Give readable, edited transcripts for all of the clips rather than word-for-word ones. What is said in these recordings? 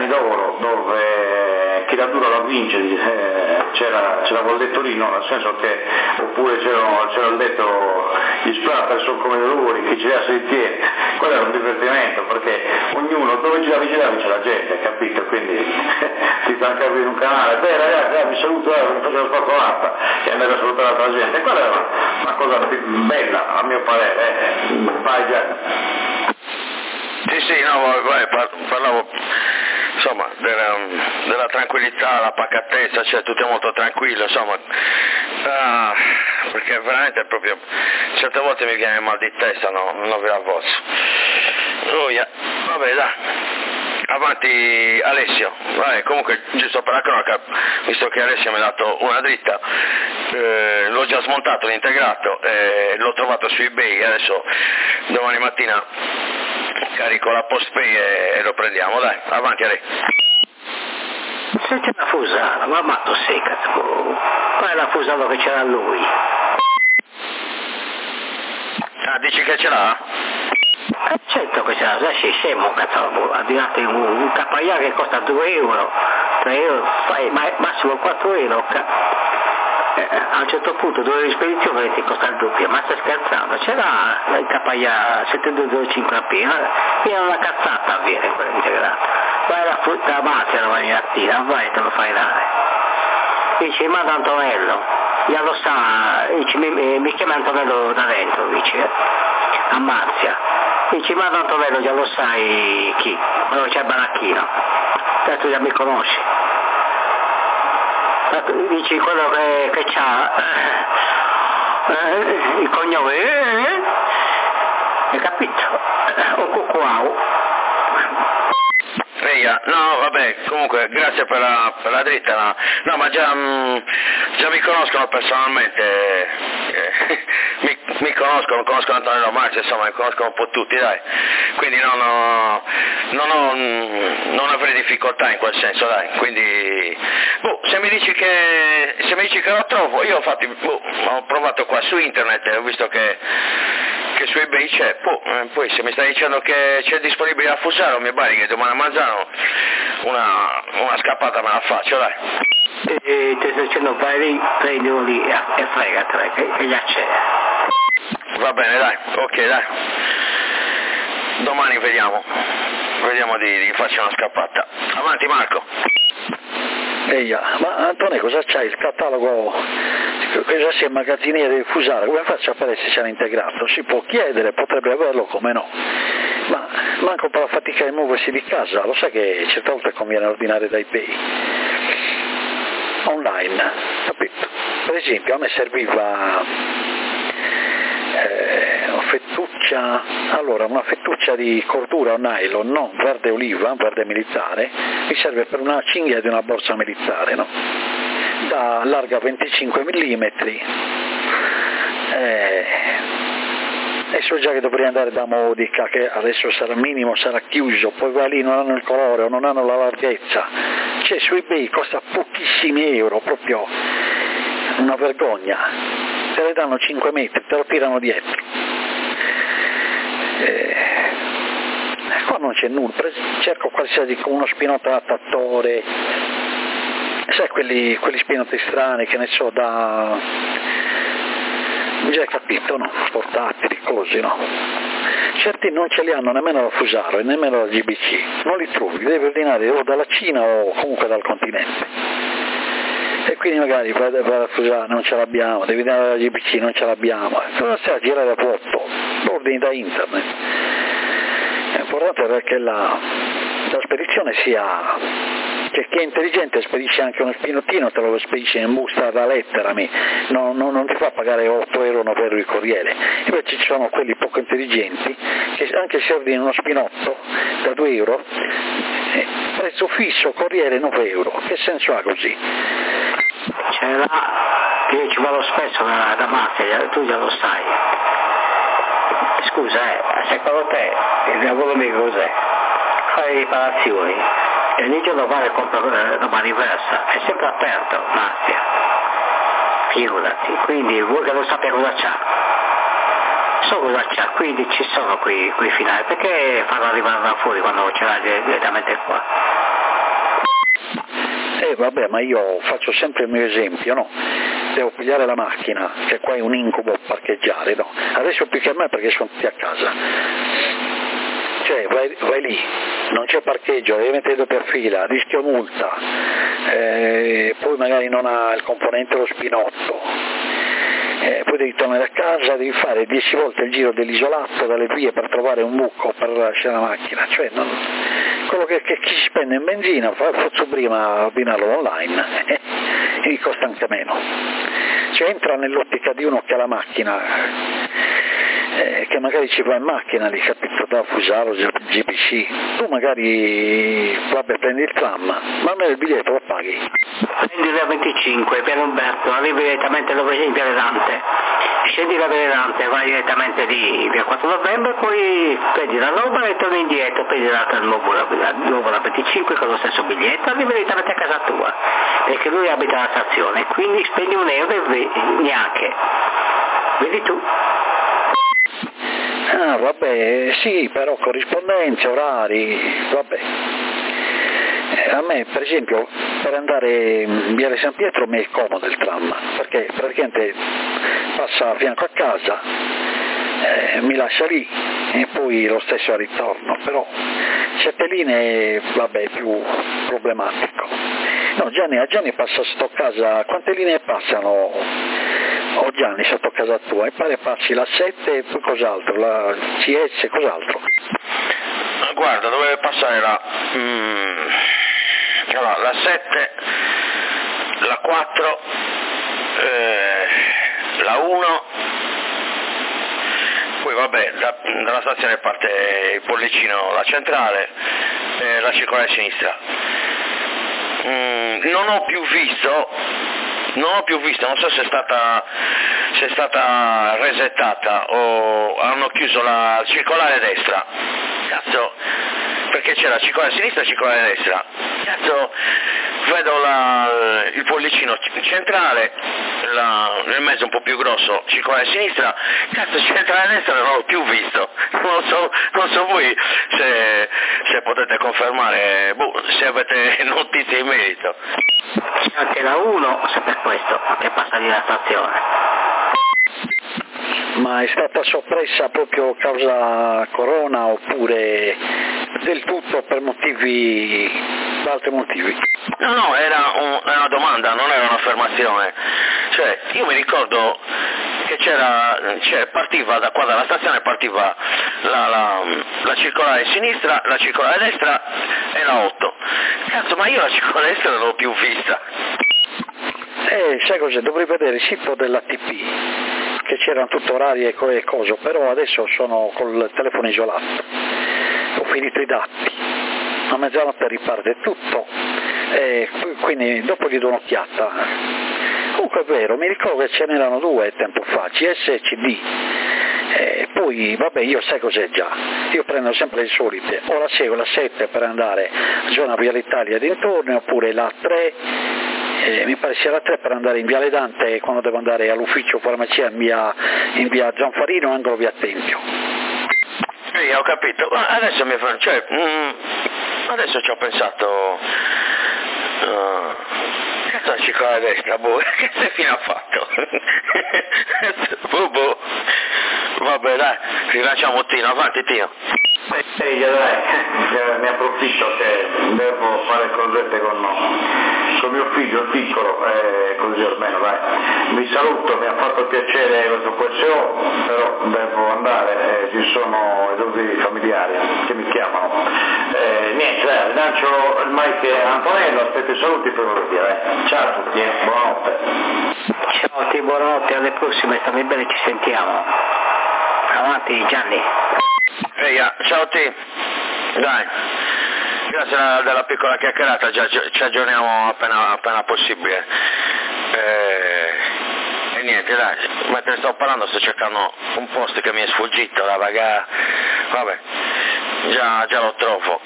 d'oro dove chi la dura la vince, c'era quel detto lì, no? Nel senso che, oppure c'era il detto gli sparatori sono come i lavori, chi ci dà si tiene, quello era un divertimento perché ognuno dove giravi c'è la gente, capito? Quindi ti fa anche aprire un canale, beh ragazzi vi saluto, mi faccio la spatolata e andare a salutare l'altra gente, quella era una cosa bella a mio parere, vai già. Sì, no, parlavo insomma della tranquillità, la pacatezza, cioè tutto è molto tranquillo, insomma, perché veramente proprio certe volte mi viene mal di testa, no, non ve la posso. Vabbè dai, avanti Alessio, vai, comunque giusto per la cronaca, visto che Alessio mi ha dato una dritta, l'ho già smontato l'integrato, l'ho trovato su eBay, adesso domani mattina carico la postpay e lo prendiamo, dai, avanti a lei. Senti una fusata, ma matto sei cazzo, qual è la fusata che c'era lui? Ah, dici che ce l'ha? Certo che ce l'ha, sei scemo cazzo, abbinate un KIA che costa 2 euro, 3 euro, massimo 4 euro, a un certo punto dove di spedizione ti costa il doppio, ma stai scherzando, c'era il KIA 7205AP, era una cazzata avviene quella integrata, vai alla frutta mafia la mattina, vai te lo fai dare, dice manda Antonello, già lo sa, dice, mi chiama Antonello da dentro, dice, a Marzia, dice manda Antonello, già lo sai chi, quello c'è il baracchino, adesso già mi conosci. Dici quello che c'ha il cognome, hai capito? Un cucuau. No, vabbè, comunque grazie per la dritta, no, ma già mi conoscono personalmente, mi conoscono Antonello Marzi, insomma mi conoscono un po' tutti, dai, quindi non avrei difficoltà in quel senso, dai, quindi se mi dici che lo trovo, io ho provato qua su internet, ho visto che su eBay c'è, poi se mi stai dicendo che c'è disponibile a Fusaro, mi pare che domani a Manzano una scappata me la faccio, dai. E ti sto dicendo vai lì, prendilo lì e fregatela, che già c'è. Va bene, dai, ok, dai. Domani vediamo di farci una scappata. Avanti Marco. Ma Antonio, cosa c'hai il catalogo? Cosa sei magazziniere di Fusaro? Come faccio a sapere se c'è integrato? Si può chiedere, potrebbe averlo, come no? Ma manco per la fatica di muoversi di casa, lo sai che certe volte conviene ordinare da eBay online, capito? Per esempio a me serviva una fettuccia di cordura o nylon, non verde oliva, verde militare, mi serve per una cinghia di una borsa militare, no? Da larga 25 mm, e so già che dovrei andare da Modica, che adesso sarà chiuso, poi va lì, non hanno il colore o non hanno la larghezza, cioè su eBay costa pochissimi euro, proprio una vergogna, te le danno 5 metri, te lo tirano dietro. Qua non c'è nulla, cerco qualsiasi, uno spinotto adattatore, sai quelli spinotti strani, che ne so, da già hai capito, no? Portatili, così, no? Certi non ce li hanno nemmeno la Fusaro e nemmeno la GBC, non li trovi, devi ordinare o dalla Cina o comunque dal continente. E quindi magari vai a Fusaro, non ce l'abbiamo, devi andare alla GBC, non ce l'abbiamo, cosa stai a girare a vuoto? Lo ordini da internet. È importante perché la spedizione sia, che chi è intelligente spedisce anche uno spinottino, te lo spedisce in busta da lettera, non ti fa pagare 8 euro, 9 euro il corriere. Invece ci sono quelli poco intelligenti che anche se ordini uno spinotto da 2 euro, prezzo fisso, corriere 9 euro, che senso ha così? C'è io ci vado spesso da mafia, tu già lo sai. Scusa, secondo te il lavoro mio cos'è? Fare riparazioni e ogni giorno vale e compra roba diversa, è sempre aperto, mafia, figurati, quindi vuoi che lo sappia cosa c'ha? So cosa c'ha, quindi ci sono quei finali, perché farlo arrivare da fuori quando ce l'ha direttamente qua? Vabbè, ma io faccio sempre il mio esempio, no? Devo pigliare la macchina, che qua è un incubo parcheggiare, no? Adesso più che a me perché sono tutti a casa. Cioè, vai lì, non c'è parcheggio, devi mettere doppia fila, rischio multa, poi magari non ha il componente lo spinotto, poi devi tornare a casa, devi fare 10 volte il giro dell'isolato dalle vie per trovare un buco per lasciare la macchina, cioè quello che chi spende in benzina faccio prima abbinarlo online e gli costa anche meno, cioè entra nell'ottica di uno che ha la macchina, che magari ci va in macchina lì, capito, da Fusaro, GPC, tu magari prendi il tram, ma almeno il biglietto lo paghi. Prendi la 25 per Umberto, arrivi direttamente dove sei in Viale Dante, scendi da Viale Dante, vai direttamente di via 4 novembre, poi prendi la roba e torni indietro, prendi l'altra nuovo la 25 con lo stesso biglietto, arrivi direttamente a casa tua, perché lui abita alla stazione, quindi spendi €1 e neanche, vedi tu. Ah, vabbè, sì, però corrispondenze, orari, vabbè. A me, per esempio, per andare in Viale San Pietro mi è comodo il tram, perché praticamente passa a fianco a casa, mi lascia lì e poi lo stesso al ritorno, però certe linee, vabbè, è più problematico. No, a Gianni passa sotto casa, quante linee passano? Gianni sotto casa tua, e pare passi la 7 e poi cos'altro, la CS, cos'altro? Guarda, doveva passare la 7, la 4, la 1, poi vabbè, dalla stazione parte il Pollicino, la centrale, la circolare a sinistra. Non ho più visto, non so se è stata resettata o hanno chiuso la circolare a destra, cazzo, perché c'era la circolare a sinistra e la circolare a destra, cazzo, vedo il Pollicino centrale, nel mezzo un po' più grosso, circolare a sinistra, cazzo, circolare a destra non l'ho più visto, non so voi se potete confermare, se avete notizie in merito. C'è anche la 1, se per questo, che passa di la stazione. Ma è stata soppressa proprio causa corona oppure del tutto per altri motivi? No, era una domanda, non era un'affermazione. Cioè, io mi ricordo che partiva da qua dalla stazione, partiva la circolare a sinistra, la circolare a destra e la 8. Cazzo, ma io la circolare a destra non l'ho più vista. Sai cos'è? Dovrei vedere il sito dell'ATP, che c'erano tutti orari e cose, però adesso sono col telefono isolato, ho finito i dati, a mezzanotte riparte tutto, quindi dopo gli do un'occhiata. Comunque è vero, mi ricordo che ce n'erano 2 tempo fa, CS e CD, poi vabbè, io sai cos'è già, io prendo sempre le solite, o la seguo la 7 per andare a zona Viale Italia dintorni, oppure la 3, mi pare sia la 3 per andare in Viale Dante quando devo andare all'ufficio farmacia in via Gianfarino, angolo via Tempio. Ho capito, ma adesso adesso ci ho pensato, cazzo, la circolare a destra, che fine ha fatto? Vabbè, dai, rilanciamo Tino, avanti Tino. Ne approfitto che devo fare cosette con mio figlio piccolo, così almeno dai. Vi saluto, mi ha fatto piacere questo QSO, però devo andare, ci sono i doveri familiari che mi chiamano. Niente, dai, lancio il mic a Antonello, aspetto i saluti per dire. Ciao a tutti, buonanotte. Ciao a te, buonanotte, alle prossime, stammi bene, ci sentiamo. Avanti Gianni. Ciao a te, dai, grazie della piccola chiacchierata, ci aggiorniamo appena possibile. E niente, dai, mentre sto parlando sto cercando un post che mi è sfuggito, vabbè, già lo trovo,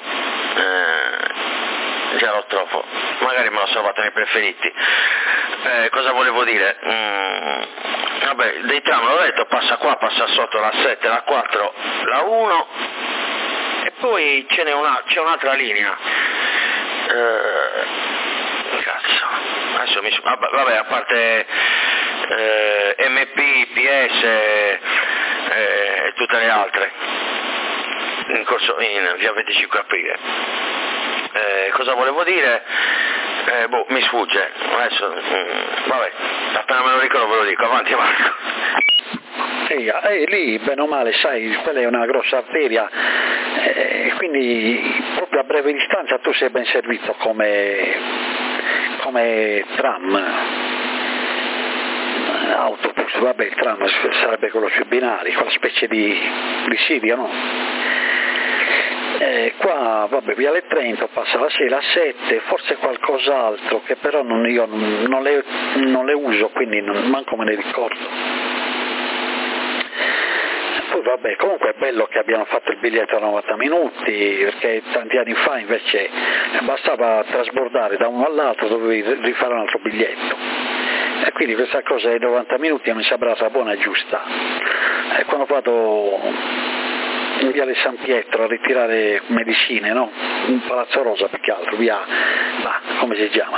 magari me l'ho salvato nei preferiti. Cosa volevo dire? Vabbè, dei tram l'ho detto, passa qua, passa sotto la 7, la 4, la 1 e poi c'è un'altra linea. adesso vabbè, a parte MP, PS e tutte le altre in via 25 aprile. Cosa volevo dire? Mi sfugge adesso, vabbè, appena me lo ricordo ve lo dico. Avanti Marco. Lì bene o male, sai, quella è una grossa arteria, quindi proprio a breve distanza tu sei ben servito come tram, autobus, vabbè, il tram sarebbe quello sui binari, quella specie di Sirio, no? Qua, vabbè, Viale Trento passa la 6, la 7, forse qualcos'altro che però io non le uso, quindi manco me ne ricordo. Poi vabbè, comunque è bello che abbiano fatto il biglietto a 90 minuti, perché tanti anni fa invece bastava trasbordare da uno all'altro, dovevi rifare un altro biglietto. E quindi questa cosa dei 90 minuti mi è sembrata buona e giusta. E quando vado in Viale San Pietro a ritirare medicine, no? In Palazzo Rosa più che altro, come si chiama?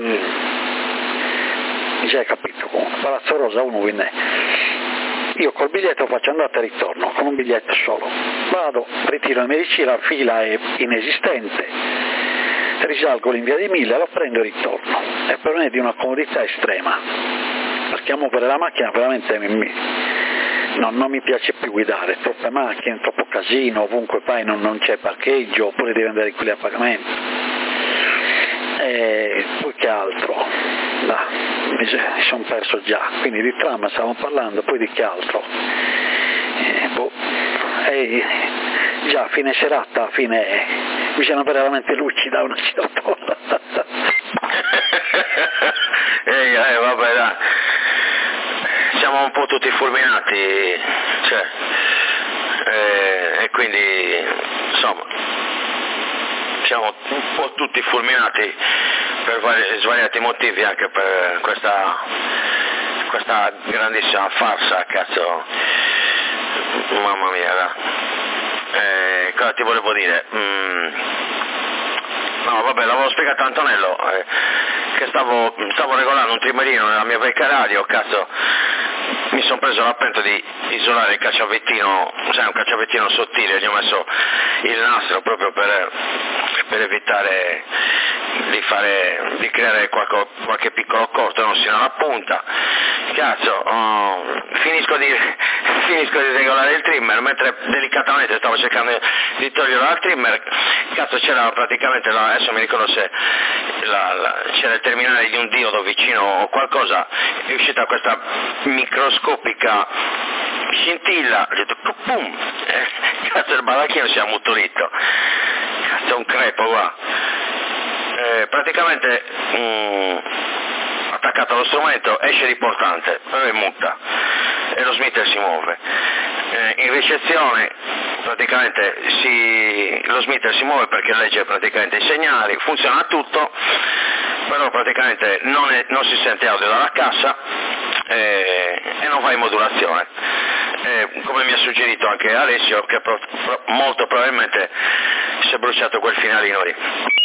Già hai capito comunque, Palazzo Rosa 1 quindi. Io col biglietto faccio andata e ritorno, con un biglietto solo. Vado, ritiro la medicina, la fila è inesistente, risalgo in via di Mille, lo prendo e ritorno. E per me è di una comodità estrema, perché a muovere la macchina veramente non mi piace più guidare, troppe macchine, troppo casino, ovunque vai non c'è parcheggio, oppure devi andare qui a pagamento. E poi che altro? Mi sono perso già, quindi di tram stavamo parlando, poi di che altro? Già fine serata, bisogna avere la mente lucida una certa ora. Vabbè, dai. Siamo un po' tutti fulminati, cioè, e quindi insomma siamo un po' tutti fulminati per svariati motivi, anche per questa grandissima farsa, cazzo, mamma mia. Cosa ti volevo dire? No, vabbè, l'avevo spiegato a Antonello, che stavo regolando un trimerino nella mia vecchia radio, cazzo, mi sono preso l'appento di isolare il cacciavettino, sai, un cacciavettino sottile, gli ho messo il nastro proprio per evitare di creare qualche piccolo corto, non sino alla punta. Cazzo, finisco di regolare il trimmer, mentre delicatamente stavo cercando di toglierlo dal trimmer, cazzo, c'era praticamente, adesso mi ricordo se c'era il terminale di un diodo vicino o qualcosa, è uscita questa microscopica scintilla, ho detto pum, cazzo, il balacchino si è ammutolito, cazzo, un crepo qua. Praticamente attaccato allo strumento esce riportante, però è muta e lo smitter si muove. In ricezione praticamente lo smitter si muove perché legge praticamente i segnali, funziona tutto, però praticamente non si sente audio dalla cassa e non va in modulazione. Come mi ha suggerito anche Alessio, che molto probabilmente si è bruciato quel finalino lì.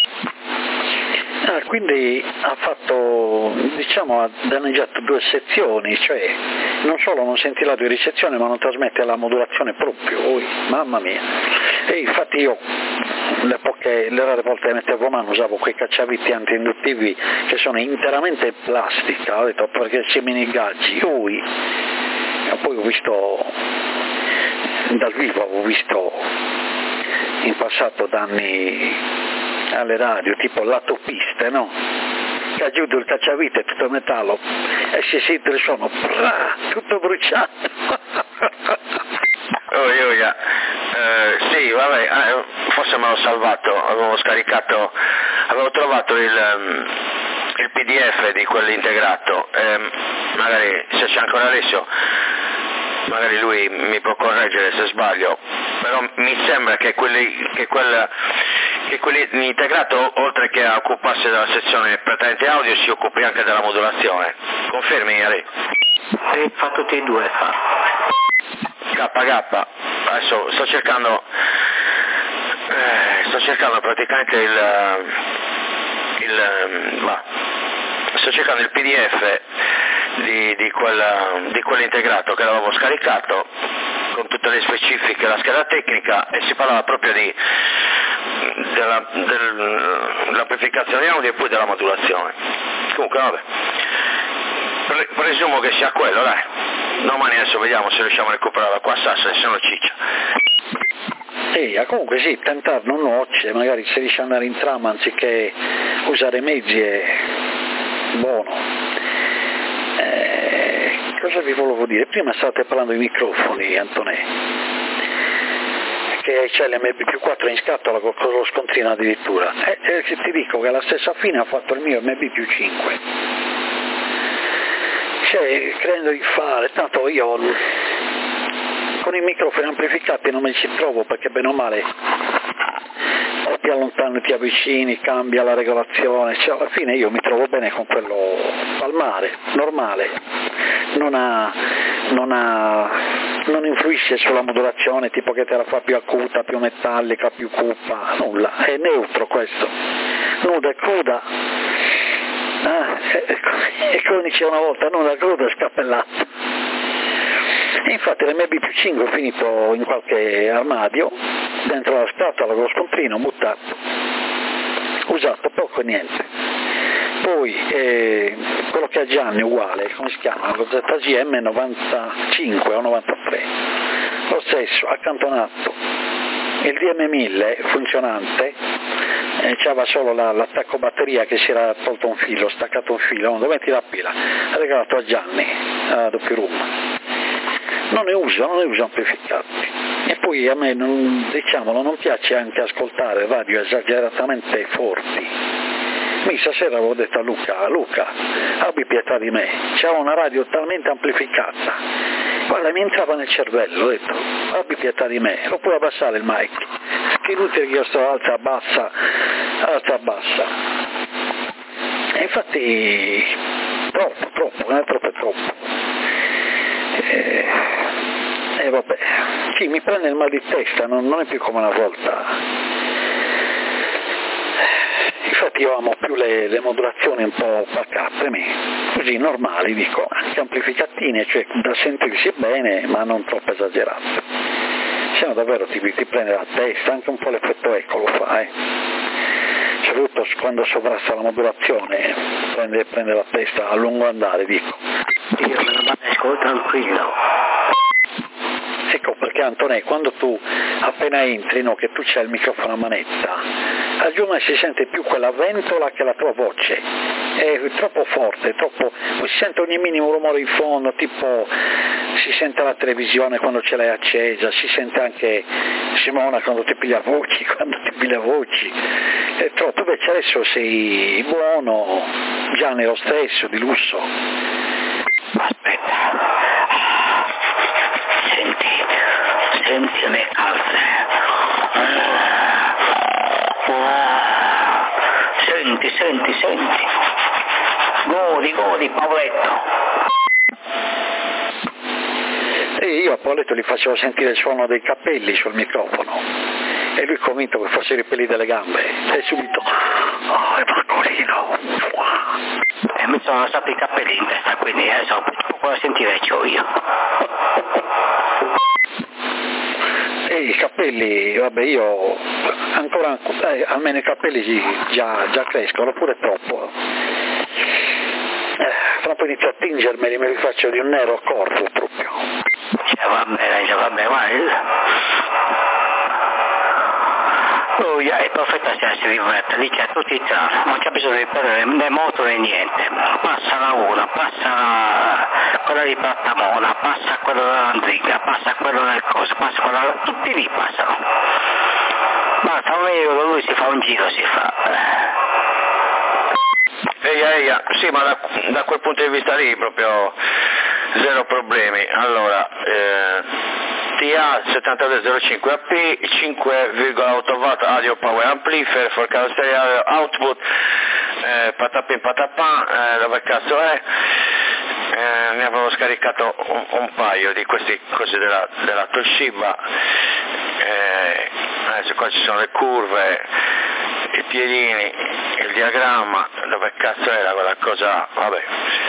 Quindi ha danneggiato due sezioni, cioè non solo non senti l'audio di ricezione ma non trasmette la modulazione proprio, mamma mia. E infatti io le rare volte che mettevo a mano usavo quei cacciaviti antiinduttivi che sono interamente in plastica, ho detto perché se mi ingaggi, poi ho visto dal vivo, ho visto in passato danni alle radio, tipo l'autopiste, no? Che aggiunto il cacciavite tutto metallo e si sente il suono, tutto bruciato. Sì, vabbè, forse me l'ho salvato, avevo trovato il PDF di quell'integrato, magari se c'è ancora Alessio, magari lui mi può correggere se sbaglio, però mi sembra che quell'integrato, oltre che a occuparsi della sezione prettamente audio, si occupi anche della modulazione. Confermi, Ale? Fa tutti e due, KK, adesso sto cercando praticamente sto cercando il PDF di quell'integrato che l'avevo scaricato con tutte le specifiche, la scheda tecnica, e si parlava proprio dell'amplificazione audio e poi della modulazione. Comunque vabbè, presumo che sia quello, dai. Domani adesso vediamo se riusciamo a recuperarla qua a Sassari, se no ciccia. Comunque sì, tentare non nuoce, magari se riesce ad andare in tram anziché usare mezzi è buono. Cosa vi volevo dire? Prima state parlando di microfoni, Antonè, che c'è l'MB+4 in scatola con lo scontrino addirittura, ti dico che la stessa fine ha fatto il mio MB+5, cioè credo di fare, tanto io con i microfoni amplificati non mi ci trovo, perché bene o male ti allontani, ti avvicini, cambia la regolazione, cioè alla fine io mi trovo bene con quello palmare, normale, non influisce sulla modulazione, tipo che te la fa più acuta, più metallica, più cupa, nulla, è neutro questo, nuda e cruda, e come dicevo una volta, nuda e cruda scappellata. E infatti l'MB+5 è finito in qualche armadio, dentro la scatola con lo scontrino, buttato, usato poco e niente. Poi quello che ha Gianni uguale, come si chiama? Lo ZGM 95 o 93, lo stesso, accantonato. Il DM1000 funzionante, c'aveva solo l'attacco batteria che si era tolto un filo, staccato un filo, dove metti la pila? Ha regalato a Gianni, a doppio room. Non ne uso amplificati. E poi a me non piace anche ascoltare radio esageratamente forti. Stasera avevo detto a Luca, abbi pietà di me, c'era una radio talmente amplificata, guarda, mi entrava nel cervello, ho detto, abbi pietà di me, lo puoi abbassare il mic, che inutile che io sto alza, bassa, e infatti troppo, troppo. E vabbè, sì, mi prende il mal di testa, non è più come una volta. Infatti io amo più le modulazioni un po' pacate, così normali, dico, anche amplificatine, cioè da sentirsi bene ma non troppo esagerate. Se no davvero ti prende la testa, anche un po' l'effetto eco lo fa, soprattutto quando sovrasta la modulazione, prende la testa a lungo andare, dico. Io me la manesco tranquillo. Ecco perché Antonè, quando tu appena entri, no, che tu c'hai il microfono a manetta, a giorno si sente più quella ventola che la tua voce, è troppo forte, si sente ogni minimo rumore in fondo, tipo si sente la televisione quando ce l'hai accesa, si sente anche Simona quando ti piglia voci, è troppo. Invece adesso sei buono, già nello stesso, di lusso. Aspetta, senti le mie calze, senti, godi Paoletto. E io a Paoletto gli facevo sentire il suono dei capelli sul microfono e lui convinto che fossero i peli delle gambe e subito è Marcolino, e mi sono lasciati i capelli in testa, quindi adesso può sentire c'ho io. E i capelli, vabbè, io ancora almeno i capelli già crescono, pure troppo. Fra un po' inizio a tingermeli, me li faccio di un nero a corpo proprio. Va bene, Lui è perfetta se si riverte, dice a tutti i trans, non c'è bisogno di perdere né moto né niente, passa la una, passa quella di Plattamona, passa quello dell'Andriga, passa quello del coso, passa quello, tutti lì passano. Basta un euro, lui si fa un giro, si fa. Eia, sì, ma da quel punto di vista lì proprio zero problemi. Allora, TA7205 AP, 5,8 watt audio power amplifier, for stereo output, patapin patapà, dove cazzo è? Ne avevo scaricato un paio di questi così della Toshiba, adesso qua ci sono le curve, piedini, il diagramma, dove cazzo era quella cosa, vabbè.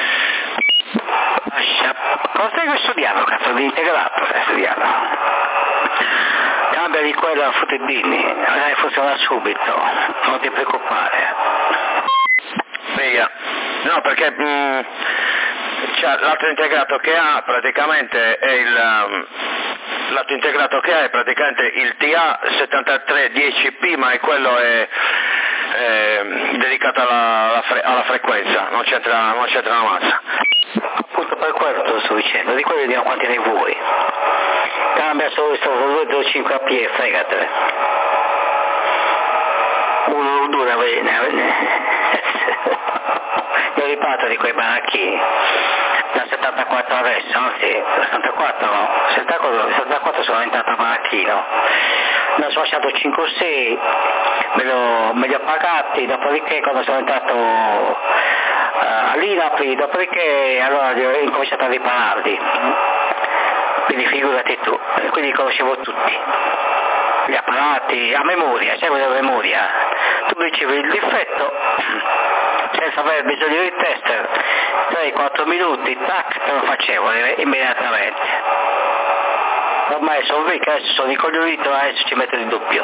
Cosa hai studiato, cazzo, di integrato hai studiato? Cambia di quello a Futebini, funziona subito, non ti preoccupare. Via. No, perché l'altro integrato che ha praticamente è il TA7310P, ma è quello è dedicato alla frequenza, non c'entra la massa. Appunto per quello te lo sto dicendo, di quello vediamo quanti ne vuoi. Cambia solo 225 AP e fregatene. Uno o due io riparto di quei baracchini da 74 adesso, no? Sì, 74 no, 74 sono diventato baracchino, ne sono lasciato 5 o 6, me li ho pagati, dopodiché quando sono entrato all'INAPI, dopodiché allora ho incominciato a ripararli, quindi figurati tu, quindi conoscevo tutti gli apparati a memoria, sai cosa è memoria? Tu dicevi il difetto senza avere bisogno di tester, 3-4 minuti, tac, te lo facevo immediatamente. Ormai sono vecchio, adesso sono incoglionito, adesso ci metto il doppio.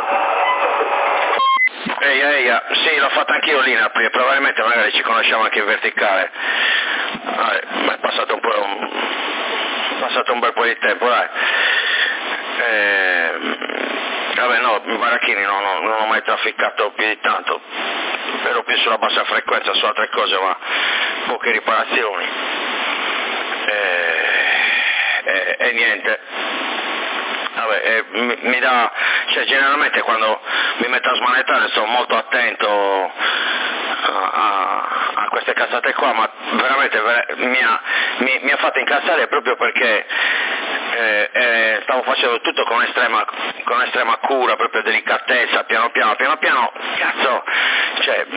Sì, l'ho fatto anch'io lì, probabilmente magari ci conosciamo anche in verticale. È passato un bel po' di tempo, dai. Vabbè no, i baracchini non ho mai trafficato più di tanto, ero più sulla bassa frequenza, su altre cose, ma poche riparazioni. E niente. Vabbè, mi dà, cioè generalmente quando mi metto a smanettare sono molto attento a queste cazzate qua, ma veramente mi ha fatto incazzare proprio perché stavo facendo tutto con estrema cura, proprio delicatezza, piano piano, cazzo, cioè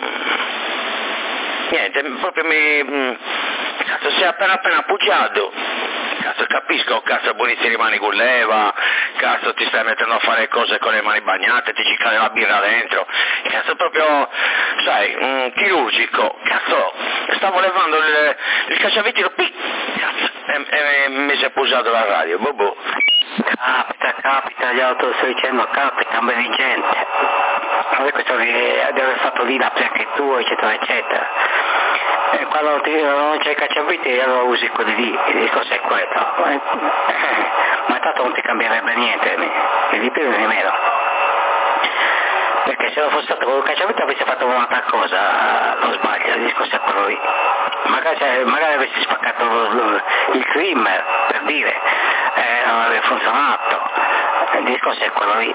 niente, proprio cazzo, si è appena appoggiato, cazzo, capisco, cazzo, buonissimi rimani con leva, cazzo, ti stai mettendo a fare cose con le mani bagnate, ti ci cade la birra dentro, cazzo, proprio, sai, chirurgico, cazzo, stavo levando il cacciavite, cazzo, e mi si è posato la radio, boh. Capita, glielo te lo sto dicendo, capita, un bel gente. Non è questo di aver fatto lì anche tu, eccetera, eccetera. E quando non c'è il cacciavite allora usi quelli lì, il discorso è quello. Ma tanto non ti cambierebbe niente, né di più né di meno. Perché se non fosse stato con il cacciavite avresti fatto un'altra cosa, non sbaglio, il discorso è quello lì. Magari avresti spaccato il trimmer, per dire, non avrebbe funzionato, il discorso è quello lì.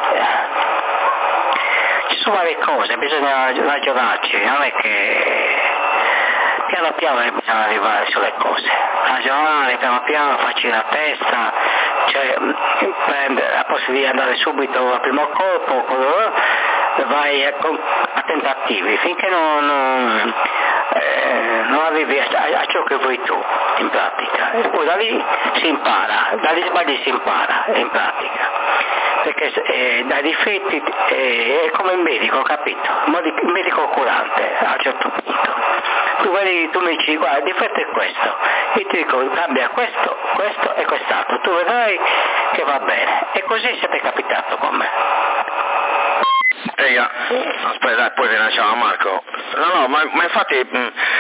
Ci sono varie cose, bisogna ragionarci, non è che piano piano bisogna arrivare sulle cose, ragionare piano piano, farci la testa, cioè prendere, a posto di andare subito al primo colpo, vai a tentativi finché non arrivi a ciò che vuoi tu in pratica, e poi da lì si impara, dagli sbagli si impara in pratica, perché dai difetti è come il medico, capito? Il medico curante a un certo punto, tu mi dici guarda il difetto è questo, io ti dico cambia questo e quest'altro, tu vedrai che va bene, e così siete capitato con me. Aspetta, poi rilasciamo a Marco. No, ma infatti,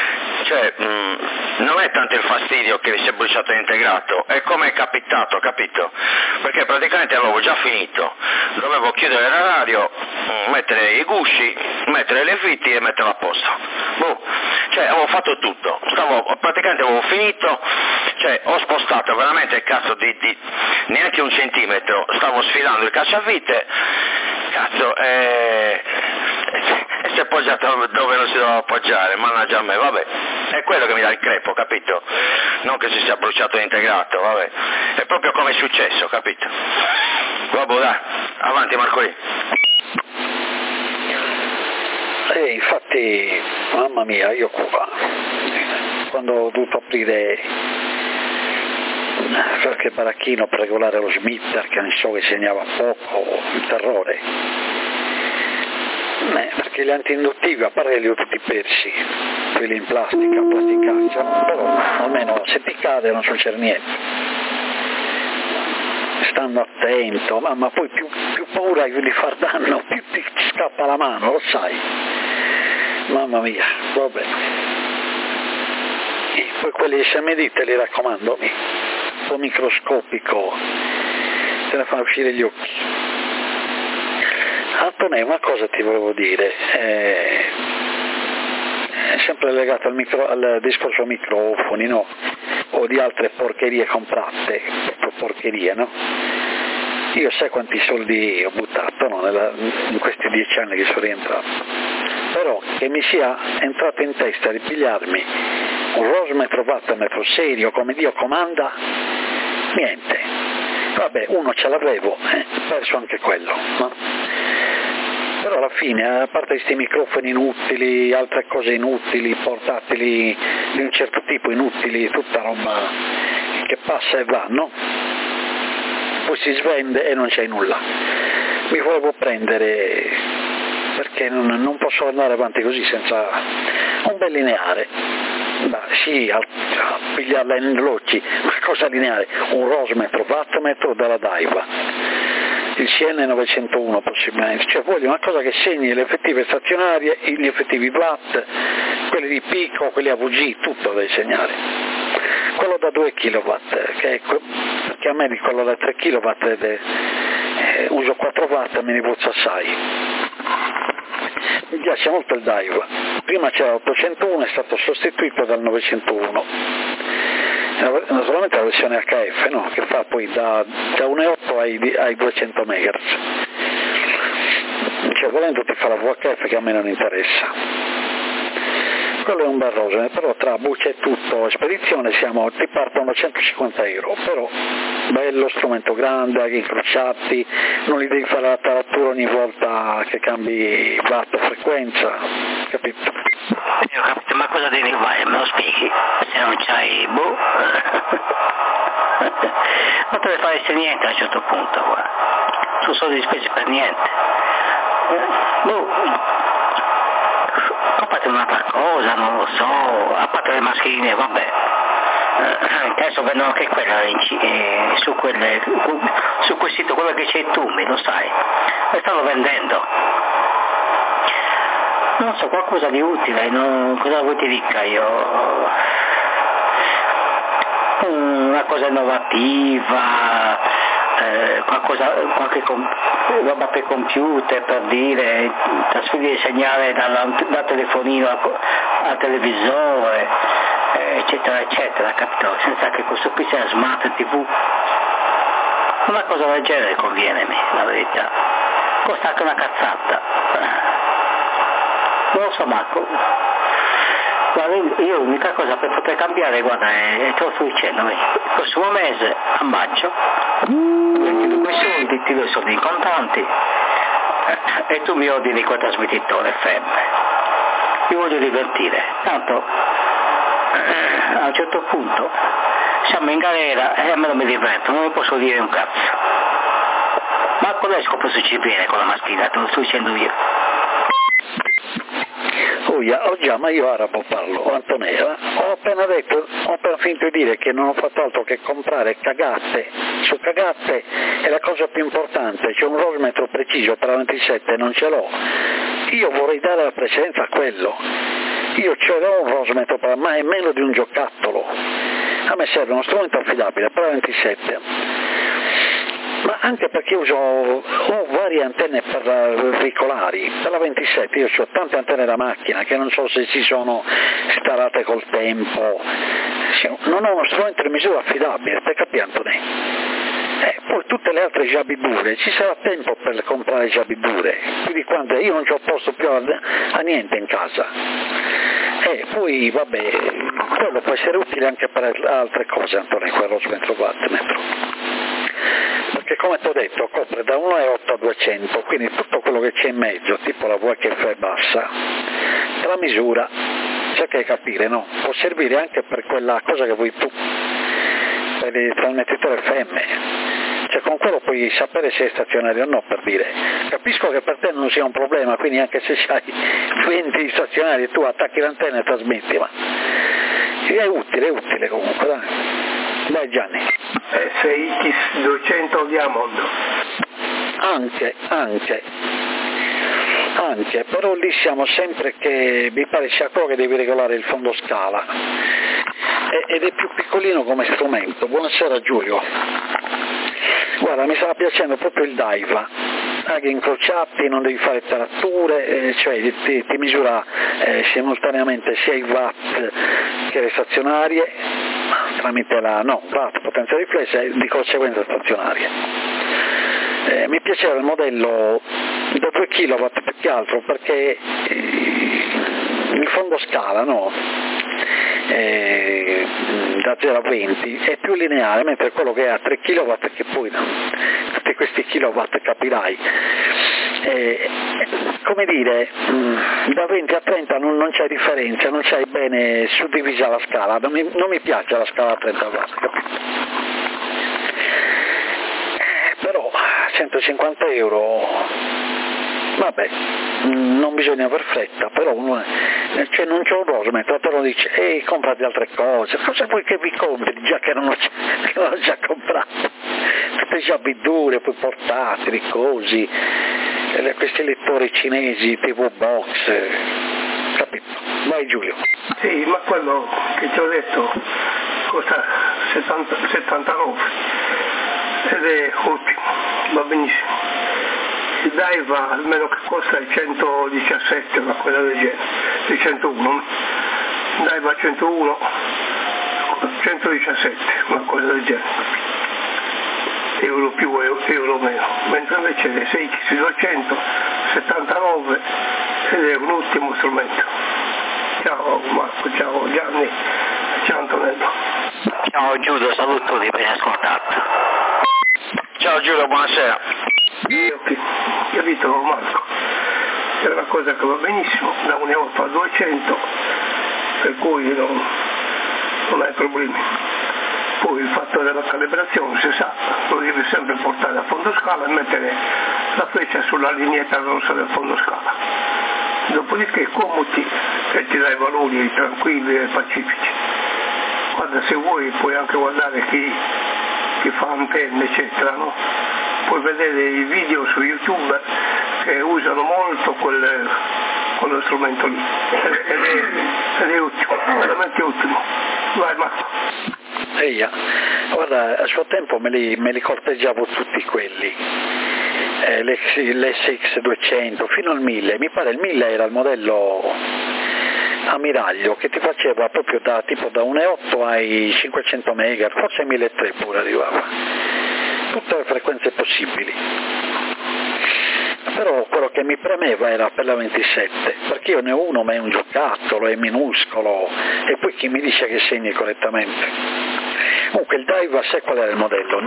non è tanto il fastidio che vi si è bruciato l'integrato, è come è capitato, capito? Perché praticamente avevo già finito, dovevo chiudere la radio, mettere i gusci, mettere le viti e metterla a posto. Avevo fatto tutto, praticamente avevo finito, ho spostato veramente il cazzo di neanche un centimetro, stavo sfilando il cacciavite, cazzo, e si è appoggiato dove non si doveva appoggiare, mannaggia a me, vabbè, è quello che mi dà il crepo, capito? Non che si sia bruciato l'integrato, vabbè, è proprio come è successo, capito? Vabbè, dai, avanti Marcolì. Infatti, mamma mia, io qua, quando ho dovuto aprire qualche baracchino per regolare lo smitter, che ne so che segnava poco, il terrore. Perché gli antiinduttivi, a parte li ho tutti persi, quelli in plasticaccia, però almeno se ti cade non succede niente. Stando attento, ma poi più paura hai di far danno, più ti scappa la mano, lo sai. Mamma mia, vabbè. E poi quelli SMD te li raccomando, un po' microscopico, te ne fa uscire gli occhi. Antonio, una cosa ti volevo dire, è sempre legato al discorso microfoni, no? O di altre porcherie comprate, proprio porcherie, no? Io sai quanti soldi ho buttato, no? In questi 10 anni che sono rientrato, però che mi sia entrato in testa di pigliarmi un rosmetro wattmetro serio come Dio comanda, niente. Vabbè, uno ce l'avevo, perso anche quello, no? Però alla fine, a parte questi microfoni inutili, altre cose inutili, portatili di un certo tipo inutili, tutta roba che passa e va, no? Poi si svende e non c'è nulla. Mi volevo prendere, perché non posso andare avanti così senza un bel lineare. Sì, a pigliarla in loci, ma cosa lineare? Un rosmetro, wattmetro dalla Daiwa. Il CN901 possibilmente, cioè voglio una cosa che segni le effettive stazionarie, gli effettivi watt, quelli di picco, quelli AVG, tutto devi segnare. Quello da 2 kW, perché a me di quello da 3 kW uso 4 watt e me ne puzza assai. Mi piace molto il Daiwa, prima c'era l'801, è stato sostituito dal 901. Naturalmente la versione HF, no? Che fa poi da 1.8 ai 200 MHz, cioè volendo ti fa la VHF che a me non interessa. Quello è un bel rosone, però tra buccia e tutto, spedizione ti partono 150 euro, però bello, strumento grande, aghi incrociati, non li devi fare la taratura ogni volta che cambi watt o frequenza, capito? Io ho capito, ma cosa devi fare? Me lo spieghi? Se non c'hai, non te ne faresti niente a un certo punto, guarda. Sono soldi spesi per niente. Comprate un'altra cosa, non lo so, a parte le mascherine, vabbè. Adesso vendono anche quelle su quel sito, quello che c'è tu, lo sai. Le stanno vendendo. Non so, qualcosa di utile, cosa vuoi ti dica io? Una cosa innovativa, qualche roba per computer, per dire, trasferire il segnale dal telefonino al televisore, eccetera, eccetera, capito? Senza che questo qui sia smart TV. Una cosa del genere conviene a me, la verità. Costa anche una cazzata. Non lo so, Marco, guarda, io l'unica cosa per poter cambiare, guarda, te lo sto dicendo, il prossimo mese, a maggio, ti do quei soldi, ti do i soldi in contanti e tu mi ordini quel trasmettitore FM. Io voglio divertire, tanto a un certo punto siamo in galera e a me non mi diverto, non mi posso dire un cazzo. Marco lei scopre se ci viene con la mascherina, te lo sto dicendo io. Oh già, ma io arabo parlo, Antonella, ho appena finito di dire che non ho fatto altro che comprare cagate su cagate, è la cosa più importante, c'è un rosmetro preciso per la 27, non ce l'ho, io vorrei dare la precedenza a quello, io ce l'ho un rosmetro, ma è meno di un giocattolo, a me serve uno strumento affidabile per la 27. Ma anche perché ho varie antenne veicolari, per la 27 io ho tante antenne da macchina che non so se si sono installate col tempo, non ho uno strumento di misura affidabile, te capi Antonè? Poi tutte le altre giabidure, ci sarà tempo per comprare giabidure, quindi quando io non ci ho posto più a niente in casa. Poi vabbè, quello può essere utile anche per altre cose Antonè, quel rosmetro wattmetro. Perché come ti ho detto copre da 1.8 a 200, quindi tutto quello che c'è in mezzo, tipo la VHF bassa, te la misura, cerca di capire, no? Può servire anche per quella cosa che vuoi tu, per il trasmettitore FM, cioè con quello puoi sapere se è stazionario o no, per dire. Capisco che per te non sia un problema, quindi anche se hai 20 stazionari tu attacchi l'antenna e trasmetti, ma è utile comunque, dai Gianni. SX 200 Diamond. Anche, però lì siamo sempre che mi pare sia quello che devi regolare il fondo scala ed è più piccolino come strumento. Buonasera Giulio, guarda, mi stava piacendo proprio il Daiva, anche incrociati, non devi fare tarature, cioè ti misura simultaneamente sia i watt che le stazionarie tramite watt, potenza riflessa, e di conseguenza stazionarie. Mi piaceva il modello da 2 kW più che altro perché il fondo scala da 0 a 20 è più lineare, mentre quello che ha 3 kW, che poi tutti questi kilowatt capirai, come dire, da 20 a 30 non c'è differenza, non c'è bene suddivisa la scala, non mi piace la scala a 30 watt, capito? Però 150 euro, vabbè, non bisogna aver fretta, però non c'è un Rosmet, te lo dice, comprate altre cose, cosa vuoi che vi compri, già che non ho già comprato, tutte già bidure, poi portatili, cosi, questi lettori cinesi, TV Box, capito? Vai Giulio. Sì, ma quello che ti ho detto costa 79 ed è ottimo, va benissimo. Il Daiva almeno che costa il 117, ma quella del genere, il 101, Daiva 101, 117, una cosa del genere, euro più euro meno, mentre invece le 6X200 79 ed è un ottimo strumento. Ciao Marco, ciao Gianni, ciao Antonello. Ciao Giulio, saluto di ben ascoltato. Ciao Giulio, buonasera. Capito Marco? È una cosa che va benissimo, da 1 euro a 200, per cui non hai problemi. Poi il fatto della calibrazione, si sa, lo devi sempre portare a fondo scala e mettere la freccia sulla lineetta rossa del fondo scala. Dopodiché commuti e ti dai valori tranquilli e pacifici. Guarda, se vuoi puoi anche guardare chi fa antenne eccetera, no? Puoi vedere i video su YouTube che usano molto quello strumento lì ed è ottimo, veramente ottimo. Vai Marco. Guarda, a suo tempo me li corteggiavo tutti quelli, l'SX200 fino al 1000, mi pare il 1000 era il modello ammiraglio che ti faceva proprio da 1.8 ai 500 MHz, forse 1.300 pure arrivava, tutte le frequenze possibili. Però quello che mi premeva era per la 27, perché io ne ho uno ma è un giocattolo, è minuscolo, e poi chi mi dice che segni correttamente. Comunque il Daiva, sai qual era il modello?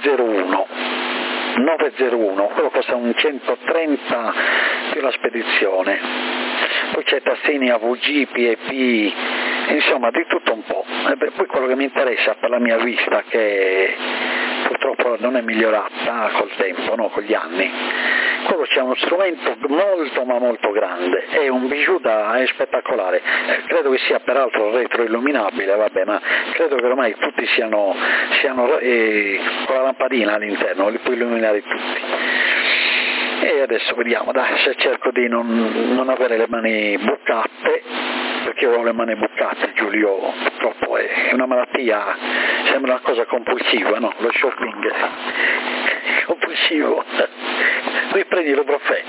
901, quello costa un 130 più la spedizione, poi c'è tastini AVG, PEP, insomma di tutto un po'. Poi quello che mi interessa per la mia vista, che purtroppo non è migliorata col tempo, no? Con gli anni, quello c'è uno strumento molto ma molto grande, è un bijou è spettacolare, credo che sia peraltro retroilluminabile, vabbè, ma credo che ormai tutti siano con la lampadina all'interno, li puoi illuminare tutti. E adesso vediamo, dai, se cerco di non avere le mani bucate, perché ho le mani bucate, Giulio, purtroppo è una malattia, sembra una cosa compulsiva, no? Lo shopping è compulsivo. Riprendi l'ibuprofene.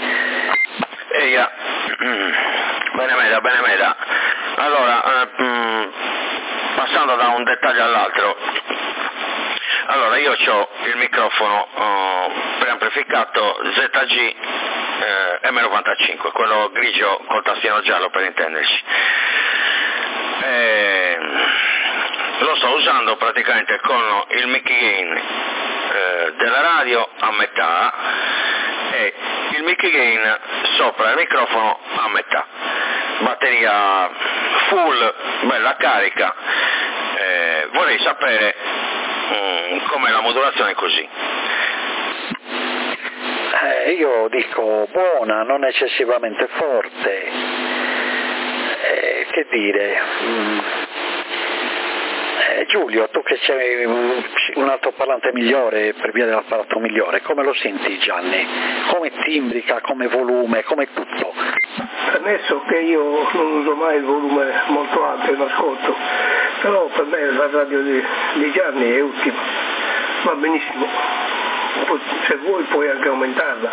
Bene meda. Allora, passando da un dettaglio all'altro, allora io ho il microfono preamplificato ZG M95, quello grigio col tastino giallo per intenderci. Lo sto usando praticamente con il mic gain della radio a metà e il mic gain sopra il microfono a metà, batteria full, bella carica. Vorrei sapere com'è la modulazione così. io dico buona, non eccessivamente forte, che dire, Giulio, tu che c'hai un altoparlante migliore per via dell'apparato migliore, come lo senti Gianni? Come timbrica, come volume, come tutto? Ammesso che io non uso mai il volume molto alto in ascolto, però per me la radio di Gianni è ottima, va benissimo, se vuoi puoi anche aumentarla,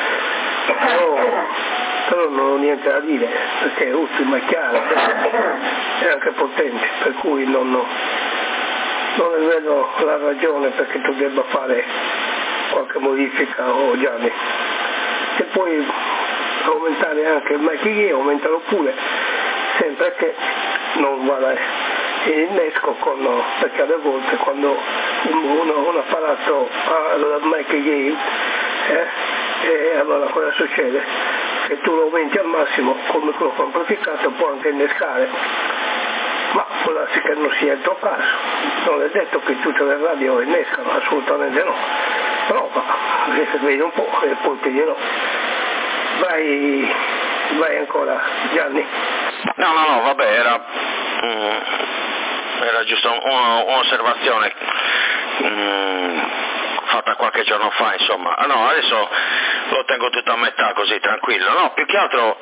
però non ho niente da dire, perché è ottima, è chiara, è anche potente, per cui non ne vedo la ragione perché tu debba fare qualche modifica o Gianni. Se puoi aumentare anche il mic, aumentalo pure, sempre che non vada in innesco perché alle volte quando un apparato ha il mic gain, e allora cosa succede? Che tu lo aumenti al massimo col microfono amplificato può anche innescare, ma può darsi che non sia il tuo caso, non è detto che tutte le radio innescano, assolutamente no, però vedi un po' e poi ti dirò. Vai ancora Gianni. No, vabbè, era giusto un'osservazione fatta qualche giorno fa, insomma. No, adesso lo tengo tutto a metà così tranquillo. No, più che altro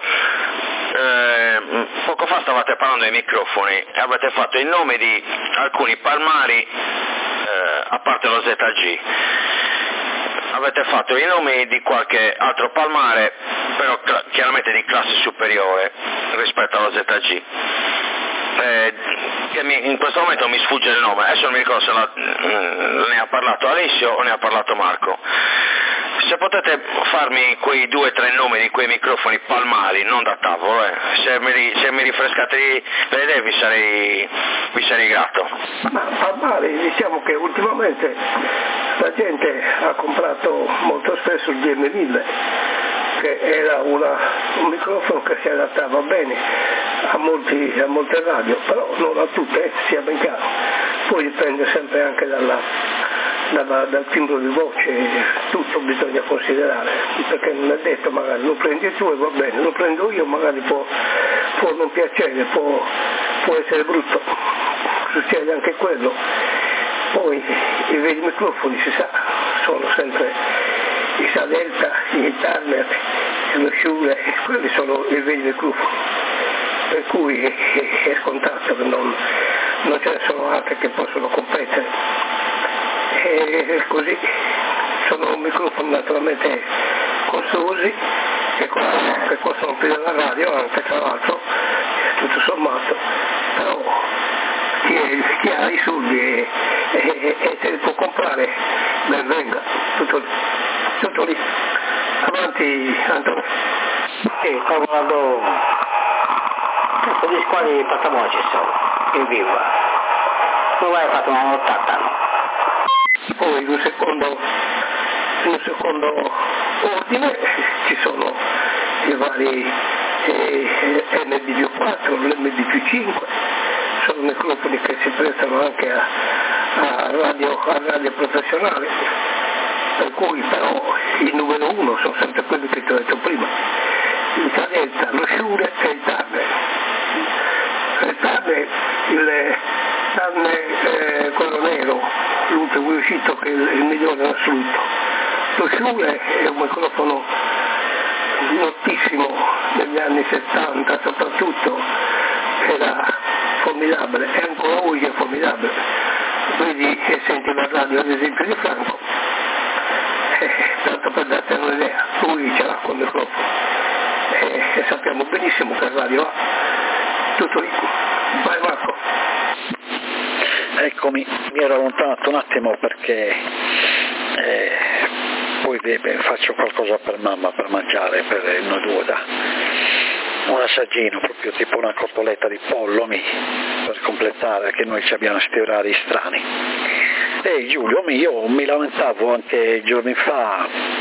poco fa stavate parlando dei microfoni e avete fatto i nomi di alcuni palmari, a parte lo ZG. Avete fatto i nomi di qualche altro palmare, però chiaramente di classe superiore rispetto allo ZG. Che in questo momento mi sfugge il nome, adesso non mi ricordo se ne ha parlato Alessio o ne ha parlato Marco. Se potete farmi quei 2 o 3 nomi di quei microfoni palmari, non da tavolo, se mi rinfrescate le idee vi sarei grato. Ma palmari, diciamo che ultimamente la gente ha comprato molto spesso il DM1000, che era un microfono che si adattava bene a molte radio, però non a tutte, sia ben chiaro. Poi dipende sempre anche dal timbro di voce, tutto bisogna considerare, perché non è detto magari lo prendi tu e va bene, lo prendo io magari può non piacere, può essere brutto, succede anche quello. Poi i veri microfoni si sa, sono sempre i Sadelta, i Turner, lo Shure, quelli sono i veri microfoni, per cui è scontato che non ce ne sono altri che possono competere. E così sono microfoni naturalmente costosi, che costano più della radio, anche tra l'altro, tutto sommato, però chi ha i soldi e se li può comprare, ben venga, tutto lì. Avanti Antonio. Sì, sto guardando questo di quali patrimoni ci sono, in vivo. Come hai fatto una 80 no? Poi in un secondo ordine ci sono i vari MD4, l'MD5, sono microfoni che si prestano anche a radio professionale, per cui però il numero 1 sono sempre quelli che ti ho detto prima, il Sadelta, lo Shure e il Turner. Il Turner, quello nero, l'ultimo uscito che è il migliore in assoluto. Lo Shure è un microfono notissimo negli anni 70 soprattutto, era formidabile, e ancora oggi è formidabile. Vedi che senti la radio ad esempio di Franco, tanto per darti un'idea, lui ce l'ha col microfono, e sappiamo benissimo che radio ha, tutto lì. Vai Marco. Eccomi, mi ero allontanato un attimo perché poi faccio qualcosa per mamma per mangiare, per il nuoduoda, un assaggino, proprio tipo una cotoletta di pollo per completare, che noi abbiamo questi orari strani. E Giulio io mi lamentavo anche giorni fa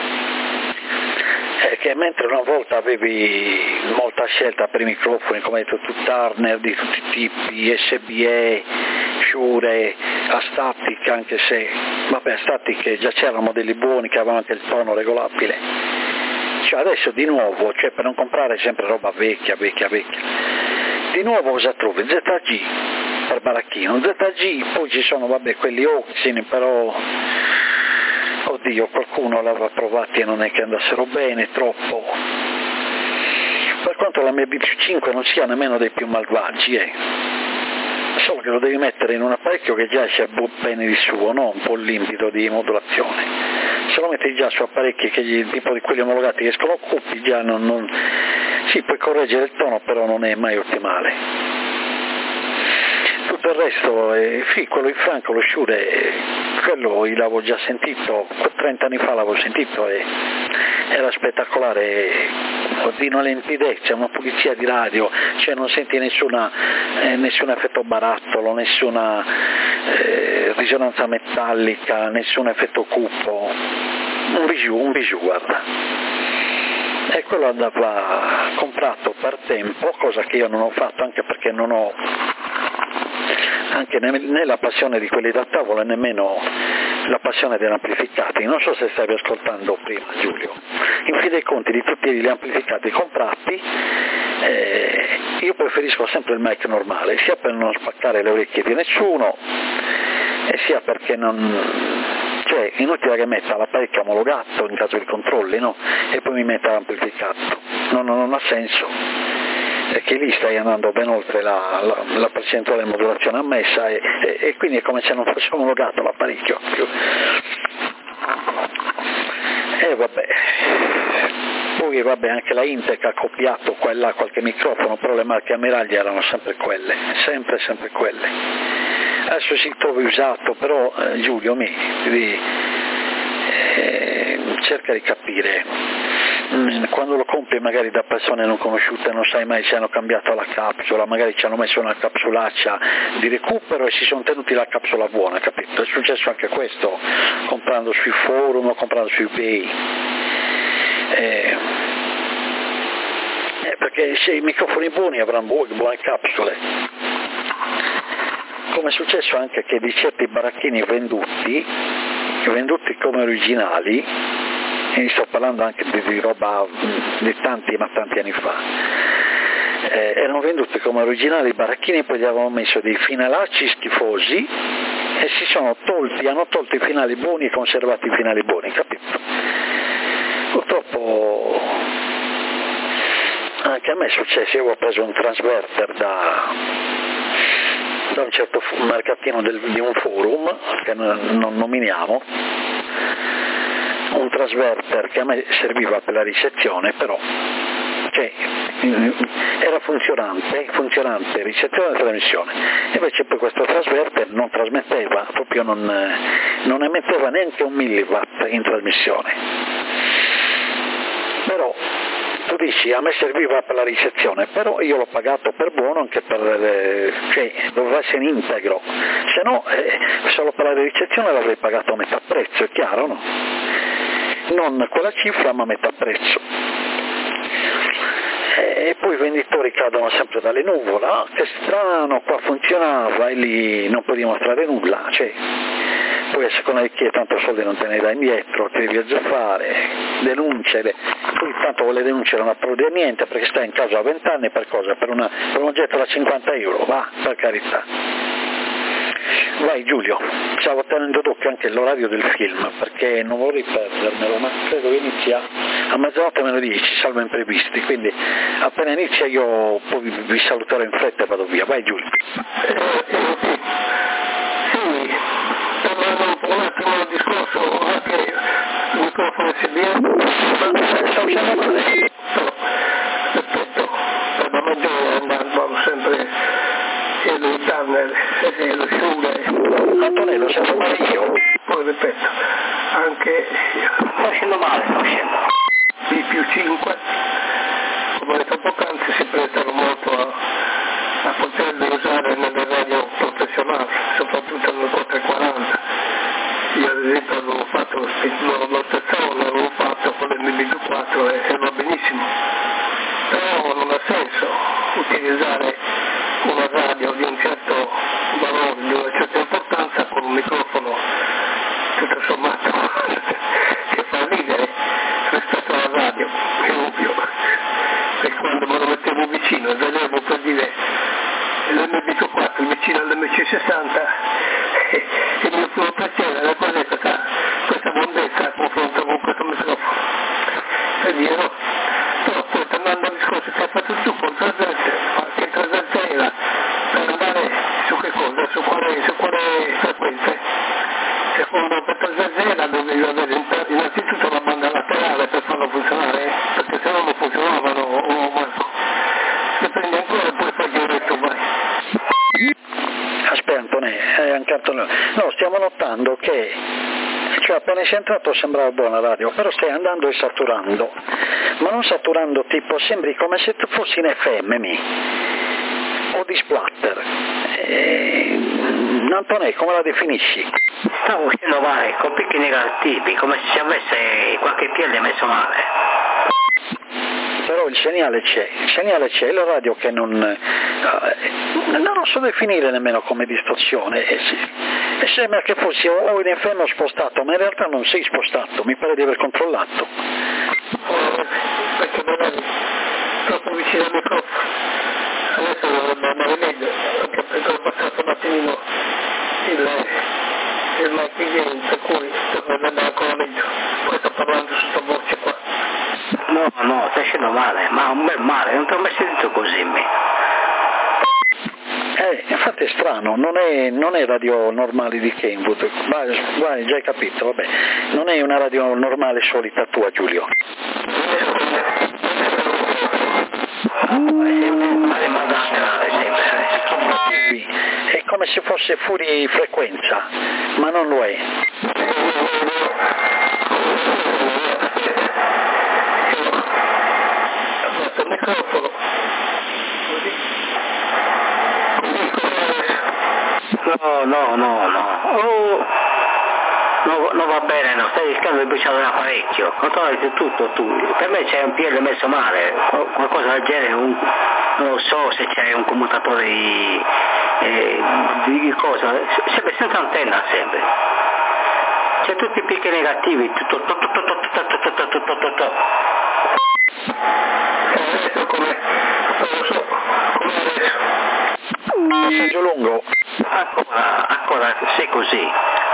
che mentre una volta avevi molta scelta per i microfoni, come hai detto tu, Turner di tutti i tipi, SBE, Shure, Astatic, anche se vabbè, stati che già c'erano modelli buoni che avevano anche il tono regolabile, cioè adesso di nuovo, cioè per non comprare sempre roba vecchia, di nuovo cosa trovi? ZG per baracchino, ZG, poi ci sono vabbè quelli Oxin, però oddio, qualcuno l'aveva provati e non è che andassero bene troppo, per quanto la mia B5 non sia nemmeno dei più malvagi, solo che lo devi mettere in un apparecchio che già c'è bene di suo, no? Un po' limpido di modulazione. Se lo metti già su apparecchi che tipo di quelli omologati che escono cupi, già sì, puoi correggere il tono, però non è mai ottimale. Tutto il resto, quello di Franco, lo Shure, quello l'avevo già sentito, 30 anni fa l'avevo sentito e era spettacolare, di una limpidezza, una pulizia di radio, cioè non senti nessun effetto barattolo, nessuna risonanza metallica, nessun effetto cupo, un bijou, guarda. E quello andava comprato per tempo, cosa che io non ho fatto anche perché non ho anche né la passione di quelli da tavola, nemmeno la passione degli amplificati. Non so se stavi ascoltando prima, Giulio. In fin dei conti, di tutti gli amplificati comprati, io preferisco sempre il mic normale, sia per non spaccare le orecchie di nessuno, e sia perché cioè inutile che metta l'apparecchio omologato in caso di controlli, no? E poi mi metta l'amplificato, non ha senso, perché lì stai andando ben oltre la percentuale di modulazione ammessa e quindi è come se non fosse omologato l'apparecchio più. E vabbè, poi vabbè, anche la Intec ha copiato qua e là qualche microfono, però le marche ammiragli erano sempre quelle, sempre quelle. Adesso si trova usato, però Giulio cerca di capire, quando lo compri magari da persone non conosciute non sai mai se hanno cambiato la capsula, magari ci hanno messo una capsulaccia di recupero e si sono tenuti la capsula buona, capito? È successo anche questo comprando sui forum o comprando su eBay, perché se i microfoni buoni avranno buone capsule, come è successo anche che di certi baracchini venduti come originali, e sto parlando anche di roba di tanti anni fa, erano venduti come originali baracchini, poi gli avevano messo dei finalacci schifosi e hanno tolto i finali buoni e conservato i finali buoni, capito? Purtroppo anche a me è successo, io avevo preso un transverter da un certo mercatino di un forum che non nominiamo, un transverter che a me serviva per la ricezione, però era funzionante ricezione e trasmissione, invece poi questo transverter non trasmetteva, proprio non emetteva neanche 1 milliwatt in trasmissione. Però tu dici a me serviva per la ricezione, però io l'ho pagato per buono anche doveva essere integro, se no solo per la ricezione l'avrei pagato a metà prezzo, è chiaro, no? Non quella cifra ma a metà prezzo. E poi i venditori cadono sempre dalle nuvole, che strano, qua funzionava e lì non puoi dimostrare nulla, poi a seconda di chi è tanto soldi non te ne dai indietro, ti devi azzeffare, denunce, poi tanto con le denunce non approdi a niente perché stai in casa a 20 anni per cosa? Per un oggetto da 50 euro, va, per carità. Vai Giulio, stavo tenendo d'occhio anche l'orario del film perché non vorrei perdermelo, ma credo che inizia a mezzanotte meno 10, salvo imprevisti, quindi appena inizia io poi vi saluterò in fretta e vado via. Vai Giulio. Un attimo il discorso, anche il microfono USB, sto usando così. Rispetto, per la maggiore andavamo sempre il tunnel e lo Shure. Antonello, sento male io. Poi ripeto, anche Sto uscendo male, i più 5, come ho detto poc'anzi, si prestano molto a poterli usare nelle radio professionali, soprattutto nel 440. Io ad esempio avevo fatto lo stezzone, l'avevo fatto con l'MB4 e va benissimo, però non ha senso utilizzare una radio di un certo valore, di una certa importanza con un microfono che l'MB4 vicino all'MC60 e il mio primo pensiero era qual è questa bombetta a confronto con questo microfono, per dire no. Però poi tornando al discorso che hai fatto tu con che trasversa era per andare su che cosa, su quale frequenza. Secondo per trasversa dovevi avere innanzitutto la banda laterale per farlo funzionare, perché se no non funzionavano o manco. Se prendi ancora e poi fai giretto, vai. Aspetta Antonio, anche Antonio. No, stiamo notando che appena sei entrato sembrava buona radio, però stai andando e saturando, ma non saturando tipo, sembri come se tu fossi in FM o di splatter. Antonio, come la definisci? Stavo uscendo male, con picchi negativi, come se ci avesse qualche piede messo male. Però il segnale c'è, è la radio che non so definire nemmeno come distorsione, e sembra che fossi o in FM spostato, ma in realtà non sei spostato, mi pare di aver controllato. Perché magari troppo vicino al microfono, adesso dovrebbe andare meglio, perché ho passato un attimino il mic gain, per cui dovrebbe andare ancora meglio. Poi sto parlando su sta voce qua. No, stai scendo male, ma un bel male, non ti ho mai sentito così me. Infatti è strano, non è radio normale di Kenwood, vai, già hai capito, vabbè, non è una radio normale solita tua, Giulio. È come se fosse fuori frequenza, ma non lo è. No, va bene, no, stai rischiando di bruciare l'apparecchio, controllati tutto tu, per me c'è un piede messo male, qualcosa del genere, non lo so se c'è un commutatore di cosa, sempre senza antenna sempre, c'è tutti i picchi negativi, tutto. Adesso come, non lo so, come adesso. Passaggio lungo. Ancora sei così.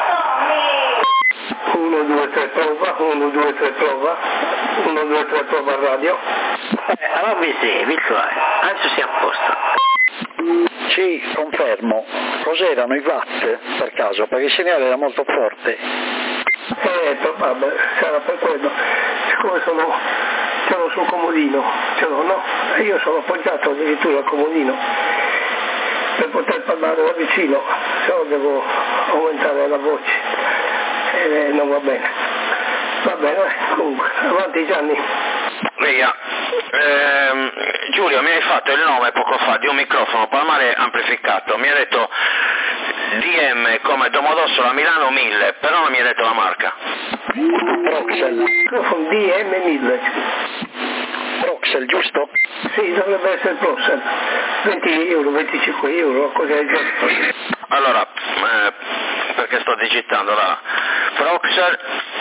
1, 2, 3 prova, 1, 2, 3 prova, 1, 2, 3 prova a radio. Allora virtuale, adesso si è a posto. Sì, confermo. Cos'erano i watt per caso? Perché il segnale era molto forte. Probabile, sarà per quello. Siccome ce l'ho sul comodino, no? E io sono appoggiato addirittura al comodino per poter parlare da vicino, se no devo aumentare la voce e non va bene. Va bene, comunque, avanti Gianni. Via. Giulio, mi hai fatto il nome poco fa di un microfono palmare amplificato, mi hai detto DM come Domodossola Milano 1000, però non mi hai detto la marca. Proxel. Microfono DM1000. Proxel, giusto? Sì, dovrebbe essere Proxel. 20 euro, 25 euro, così è giusto. Allora, perché sto digitando là. Proxel,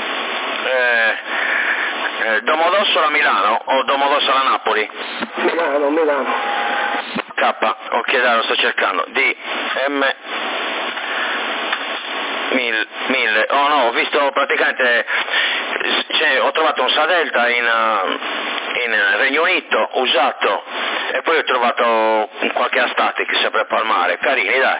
Domodossola Milano o Domodossola Napoli? Milano. K, ok, dai, lo sto cercando. DM 1000. Oh no, ho visto praticamente, ho trovato un Sadelta in Regno Unito usato, e poi ho trovato qualche Astatic sempre palmare, carini dai.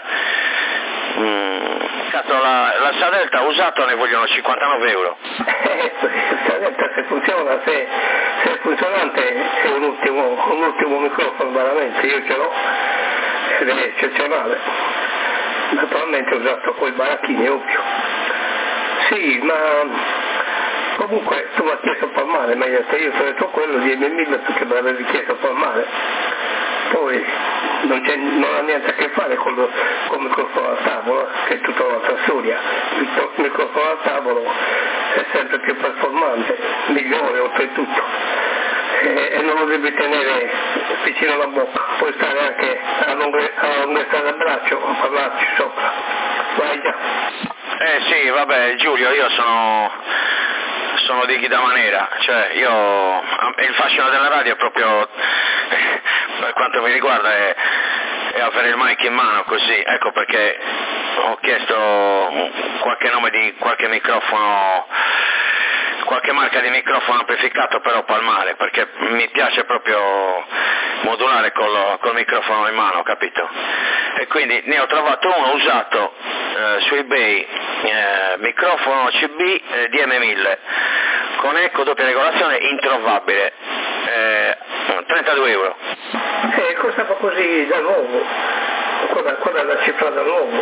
Cazzo, la Sadelta usato ne vogliono 59 euro. Sadelta se funziona, se è funzionante è un ultimo microfono veramente, io ce l'ho ed è eccezionale. Naturalmente usato con i baracchini, ovvio. Sì, ma comunque tu mi hai chiesto palmare, ma io ti ho detto quello di M1000 perché me l'avevi chiesto palmare. Poi non ha niente a che fare con il microfono a tavola, che è tutta un'altra storia. Il microfono a tavolo è sempre più performante, migliore oltretutto, e non lo devi tenere vicino alla bocca, puoi stare anche alla lunghezza del braccio a parlarci sopra. Vai già. Sì, vabbè Giulio, io sono di chi da manera, cioè il fascino della radio è proprio, per quanto mi riguarda, e avere il mic in mano così, ecco perché ho chiesto qualche nome di qualche microfono, qualche marca di microfono amplificato però palmare, perché mi piace proprio modulare col microfono in mano, capito? E quindi ne ho trovato uno usato su eBay, microfono CB DM1000 con eco doppia regolazione introvabile, 32 euro. Costava così da nuovo, quella è la cifra da nuovo,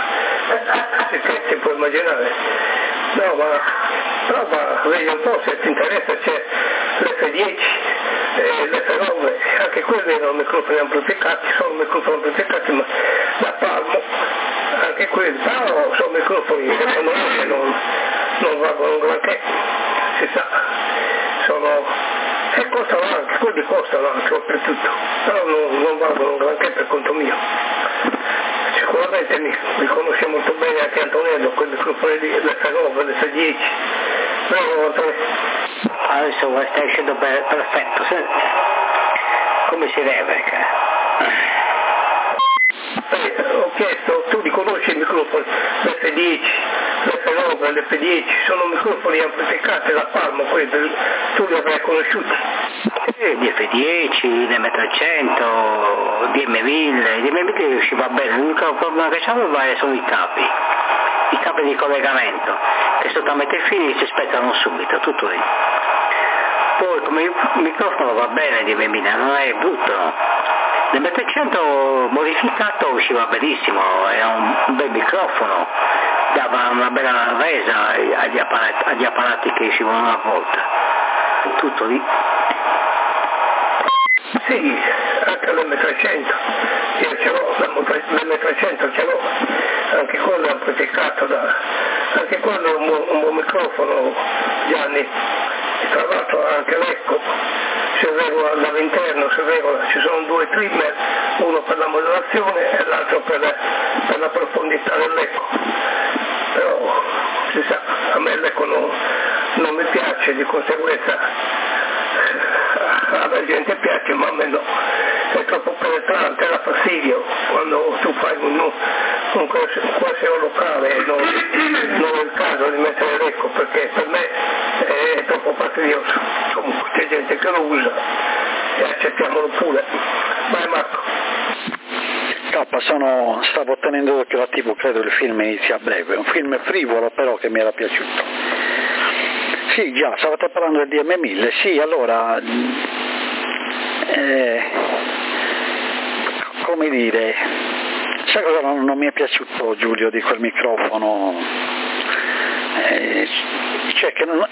si può immaginare. No, ma prova, vedi un po' se ti interessa, c'è l'F10, l'F9, anche quelli erano microfoni amplificati, sono microfoni amplificati ma da palmo, anche quelli, però sono microfoni secondo me che non valgono granché, si sa, e costano anche, quelli costano anche oltretutto, però non valgono granché per conto mio. Sicuramente mi conosce molto bene anche Antonello, quel microfono di l'F9, l'F10. Prego Antonello. Adesso stai uscendo perfetto, come si deve? Ho chiesto, tu li conosci i microfoni, l'F10, l'F9, l'F10, sono microfoni amplificati da palmo, quelli, tu li avrai conosciuti? Gli F10, l'M300, DM1000, DM1000 usciva bene, l'unico problema che c'aveva sono i capi di collegamento, che sotto a mettere i fili si spezzano subito, tutto lì. Poi come microfono va bene DM1000, non è brutto. L'M300 modificato usciva benissimo, era un bel microfono, dava una bella resa agli apparati che uscivano una volta, tutto lì. Sì, anche l'M300, io ce l'ho, l'M300 ce l'ho, anche quello è amplificato anche quello è un buon microfono, Gianni, tra l'altro anche l'eco, si regola dall'interno, ci sono due trimmer, uno per la modulazione e l'altro per la profondità dell'eco, però si sa, a me l'eco non mi piace, di conseguenza alla gente piace ma a me no, è troppo penetrante, dà fastidio quando tu fai un quasi un locale, non è il caso di mettere l'eco perché per me è troppo fastidioso. Comunque c'è gente che lo usa e accettiamolo pure. Vai Marco. Stavo tenendo d'occhio la TV, credo il film inizia a breve, un film frivolo però che mi era piaciuto. Sì, già, stavate parlando del DM1000, sì, allora, come dire, sai cosa non mi è piaciuto, Giulio, di quel microfono? Cioè che non...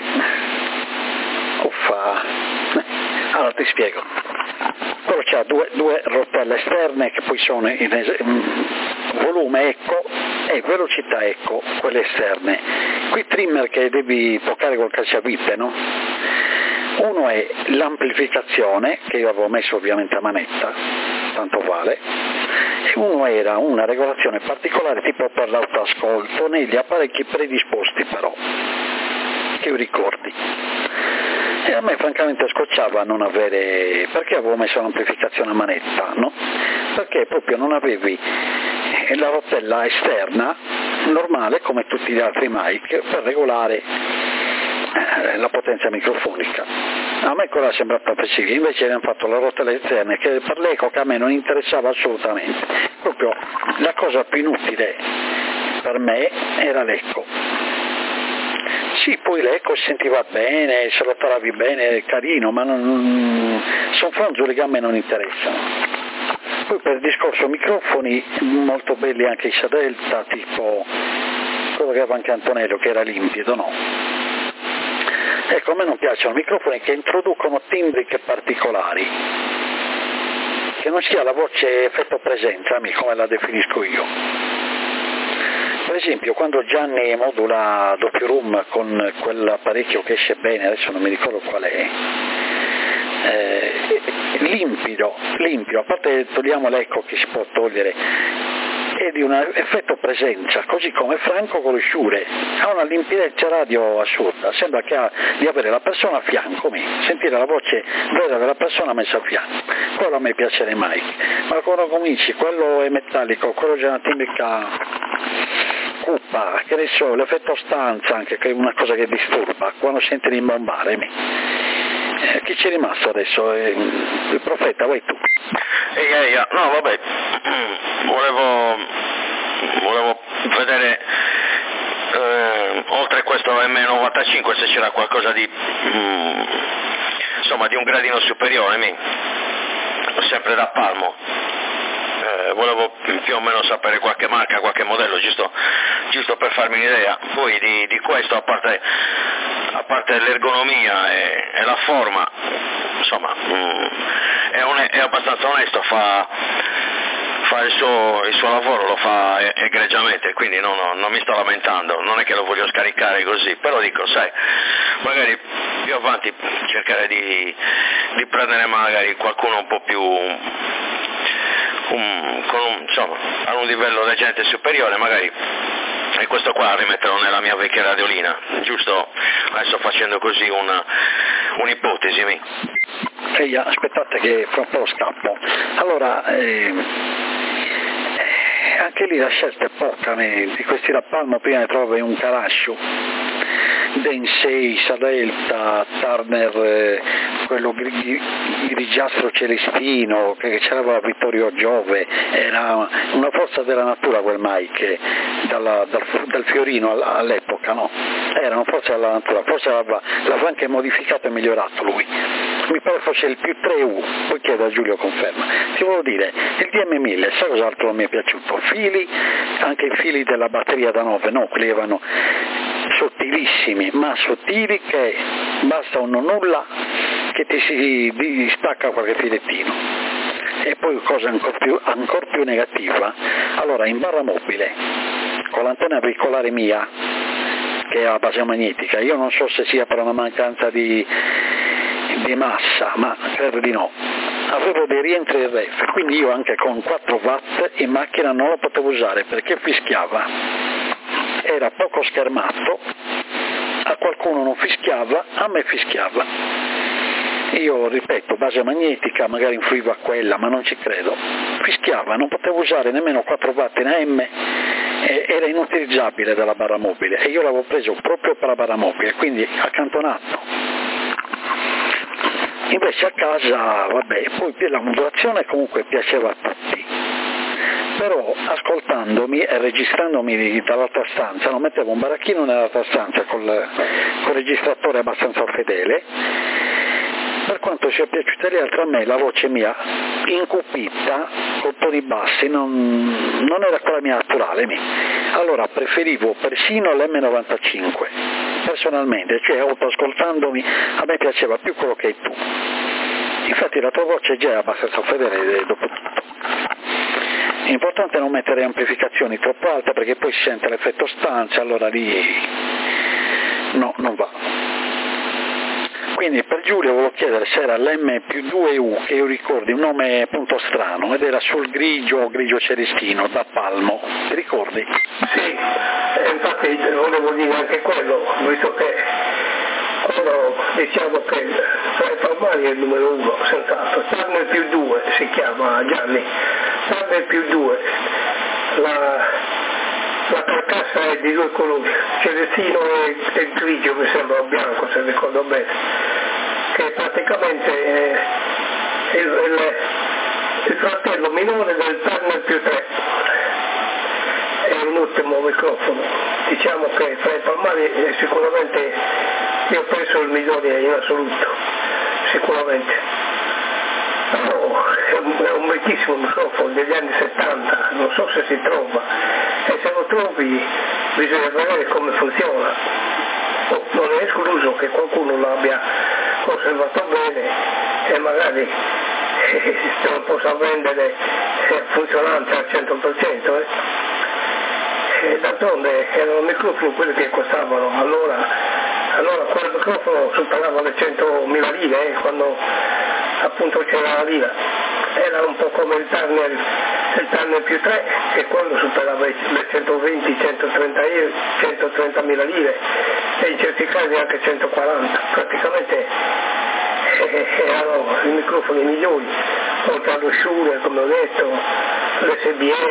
Allora ti spiego. Quello c'ha due rotelle esterne che poi sono in volume eco e velocità eco, quelle esterne. Qui trimmer che devi toccare col cacciavite, no? Uno è l'amplificazione, che io avevo messo ovviamente a manetta, tanto vale, e uno era una regolazione particolare tipo per l'autoascolto negli apparecchi predisposti però, che io ricordi. E a me francamente scocciava non avere, perché avevo messo l'amplificazione a manetta, no? Perché proprio non avevi la rotella esterna normale come tutti gli altri mic per regolare la potenza microfonica. A me quella è sembrata precisa, invece abbiamo fatto la rotella esterna che per l'eco che a me non interessava assolutamente, proprio la cosa più inutile per me era l'eco. Sì, poi l'eco si sentiva bene, se lo trovavi bene, è carino, ma sono fronzoli che a me non interessano. Poi per il discorso microfoni, molto belli anche i Sadelta, tipo quello che aveva anche Antonello, che era limpido, no? Ecco, a me non piacciono microfoni che introducono timbriche particolari, che non sia la voce effetto presenza, come la definisco io. Per esempio, quando Gianni modula doppio room con quell'apparecchio che esce bene, adesso non mi ricordo qual è, limpido, a parte togliamo l'eco che si può togliere, è di un effetto presenza, così come Franco con le Sciure ha una limpidezza radio assurda, sembra di avere la persona a fianco, sentire la voce vera della persona messa a fianco. Quello a me piace di Mike, ma quando cominci, quello è metallico, quello c'è una timbrica cupa, che ne so, l'effetto stanza anche, che è una cosa che disturba, quando senti rimbombare. Chi c'è rimasto adesso? Il profeta, vai tu. No, vabbè, volevo vedere oltre questo M95 se c'era qualcosa di insomma di un gradino superiore, sempre da Palmo. Volevo più o meno sapere qualche marca, qualche modello, giusto per farmi un'idea. Poi di questo, a parte l'ergonomia e la forma, insomma, è abbastanza onesto, fa il suo lavoro, lo fa egregiamente, quindi non mi sto lamentando, non è che lo voglio scaricare così, però dico, sai, magari più avanti cercare di prendere magari qualcuno un po' più insomma, a un livello leggente superiore, magari, e questo qua rimetterò nella mia vecchia radiolina, giusto? Adesso facendo così un'ipotesi. Aspettate che fra un po' scappo. Allora, anche lì la scelta è poca, di questi da Palmo prima ne trovi un Carascio, Densei, Sadelta, Turner, quello grigiastro celestino che c'era Vittorio Giove, era una forza della natura quel Mike, dal Fiorino all'epoca, no? Era una forza della natura, forse l'aveva anche modificato e migliorato lui. Mi pare fosse il più 3U, poi chiedo a Giulio conferma. Ti volevo dire, il DM1000, sai cos'altro mi è piaciuto? Fili, anche i fili della batteria da 9, no, quelli che vanno sottilissimi, ma sottili che basta un nulla che ti si stacca qualche filettino. E poi cosa ancora più negativa, allora in barra mobile, con l'antenna auricolare mia, che ha base magnetica, io non so se sia per una mancanza di massa, ma credo di no, avevo dei rientri RF, quindi io anche con 4 watt in macchina non lo potevo usare perché fischiava, era poco schermato, a qualcuno non fischiava, a me fischiava. Io ripeto, base magnetica, magari influiva quella, ma non ci credo, fischiava, non potevo usare nemmeno 4 watt in AM, era inutilizzabile dalla barra mobile e io l'avevo preso proprio per la barra mobile, quindi accantonato. Invece a casa, vabbè, poi la modulazione comunque piaceva a tutti, però ascoltandomi e registrandomi dall'altra stanza, non mettevo un baracchino nell'altra stanza col registratore abbastanza fedele, per quanto sia piaciuta le altre, a me la voce mia incupita, con toni bassi, non era quella mia naturale. Allora preferivo persino l'M95, personalmente, cioè autoascoltandomi, a me piaceva più quello che hai tu. Infatti la tua voce già è abbastanza fedele dopo tutto. L'importante è non mettere amplificazioni troppo alte perché poi si sente l'effetto stanza, allora lì no, non va. Quindi per Giulio volevo chiedere se era l'M+2U, che io ricordi un nome appunto strano, ed era sul grigio celestino da Palmo, ti ricordi? Sì, infatti volevo dire anche quello, visto che quello diciamo che tra i palmari è il numero 1, senz'altro. Turner +2 si chiama Gianni, Turner +2, la carcassa è di 2 colori, celestino e grigio, mi sembra bianco se ricordo bene, che praticamente è il fratello minore del Turner +3, è un ottimo microfono, diciamo che tra i palmari sicuramente io penso il migliore in assoluto, sicuramente. Però è un bellissimo microfono degli anni 70, non so se si trova, e se lo trovi bisogna vedere come funziona. Non è escluso che qualcuno l'abbia conservato bene e magari se lo possa vendere funzionante al 100%. E d'altronde erano microfoni quelli che costavano allora quel microfono superava le 100.000 lire quando appunto c'era la lira, era un po' come il Turner più 3, che quando superava le 120-130.000 lire e in certi casi anche 140, praticamente erano i microfoni migliori, oltre allo Shure, come ho detto, l'SBS,